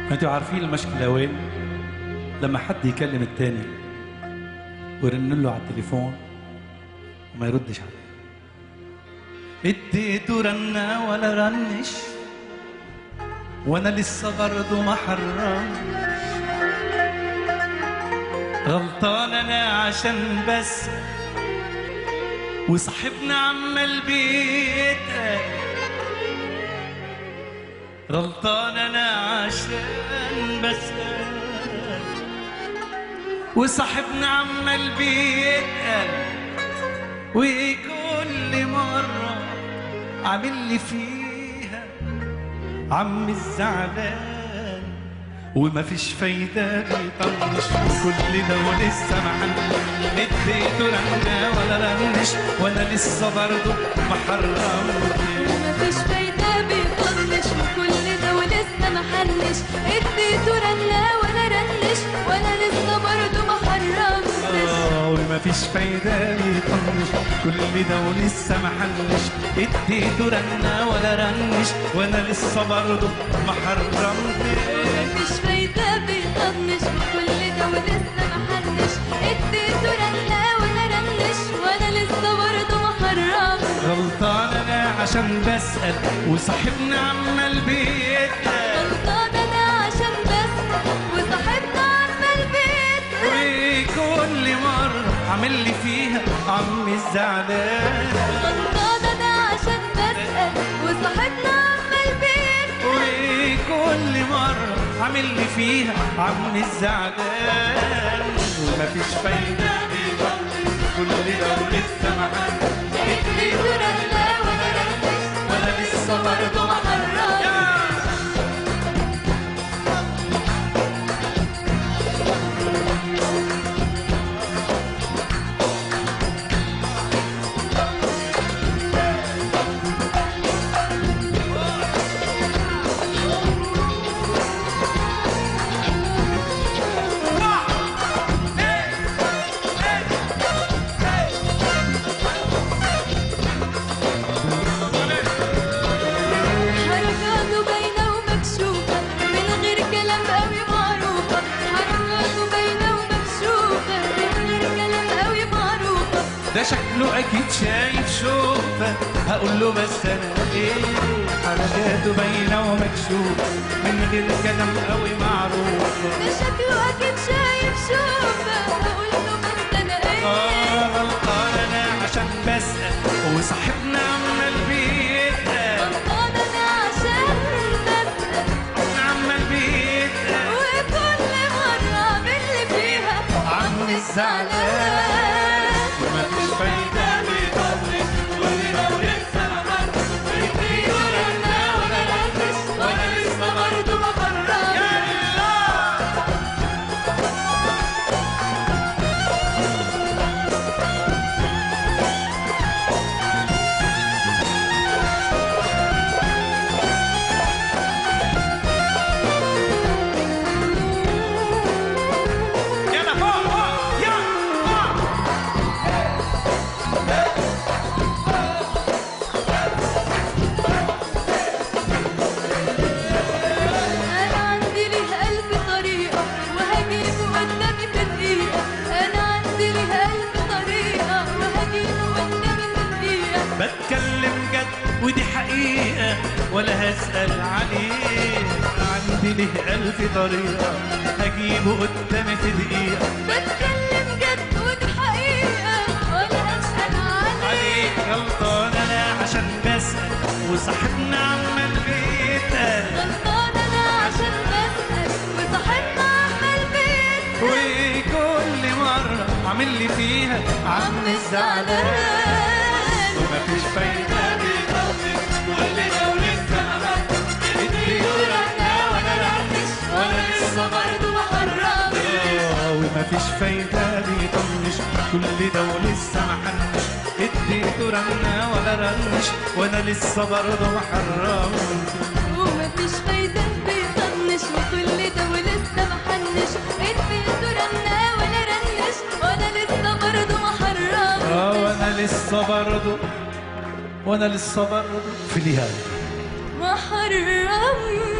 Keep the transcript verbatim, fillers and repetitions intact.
انتوا عارفين المشكلة وين؟ لما حد يكلم التاني ويرن له على التليفون وما يردش عليه. اديته رنة ولا رنش وانا لسه برضه ما حرمش. غلطان انا عشان بس وصاحبنا عمال بيتقل. غلطان انا عشان بسأل وصاحبنا عمال بيتقل، وكل مرة عامل لي فيها عم الزعلان ومفيش فايدة بيطنش كل ده ولسه محل. اديته رنة ولا رنش وانا لسه برضه محرمش. ومفيش فايدة بيطنش وكل ده ولسه محلش. اديته رنة ولا رنش وانا لسه برضه محرمش. اه ومفيش فايدة بيطنش كل ده ولسه محلش. اديته رنة ولا رنش وانا لسه برضه محرمش. ومفيش فايدة بيطنش وكل ده ولسه محلش. اديته رنة ولا رنش وانا لسه برضه محرمش. غلطان انا عشان بسأل وصاحبنا عمال بيتقل. غلطان انا عشان بسأل وصاحبنا عمال بيتقل، وكل مرة عامل لي فيها عم الزعلان. غلطان انا عشان بسأل وصاحبنا عمال بيتقل، وكل مرة عامل لي فيها عم الزعلان. ومفيش فايدة بيطنش كل ده ولسه محل. اديته رنة ولا رنش وانا لسه برضه محرمش. حركاته باينة ومكشوفة من غير كلام قوي معروفة. حركاته باينة ومكشوفة من غير كلام قوي معروفة. ده شكله اكيد شايف شوفه، هقول له بس انا ايه. حركاته باينه ومكشوفه من غير كلام قوي معروفه. ده شكله أكيد شايف شوفة، هقول له بس أنا إيه. اه غلطان انا عشان بسأل وصاحبنا عمال بيتقل. غلطان أنا عشان بسأل عمال بيتقل وكل مرة عامل لي فيها عم الزعلان. ومفيش فايدة بيطنش كل ده ولسه محل. اديته رنة ولا رنش وأنا لسه برضه محرمش. يلا فوق فوق يلا فوق. أنا عندي ليه ألف طريقة وهجيبه قدامي في دقيقة. أنا عندي ليه ألف طريقة وهجيبه قدامي في دقيقة. بتكلم جد ودي حقيقة ولا هسأل عليه. عندي له ألف طريقة هجيبه قدامي في دقيقة. بتكلم جد ودي حقيقة ولا أسأل عليه. عليك غلطان أنا عشان بسأل وصاحبنا عمال بيتقل. غلطان أنا عشان بسأل وصاحبنا عمال بيتقل، وكل مرة عامل لي فيها عم الزعلان. ومفيش فايدة بيطنش كل ده ولسه محل. اديته رنة ولا رنش وانا لسه برضه محرمش. اه ومفيش فايدة بيطنش كل ده ولسه محلش. اديته رنة ولا رنش وانا لسه برضه محرمش. ومفيش فايدة بيطنش وكل ده ولسه محنش. اديته رنة ولا رنش وأنا لسه برضه محرمش. اه وانا لسه برضه وانا لسه برضه في النهاية محرمش.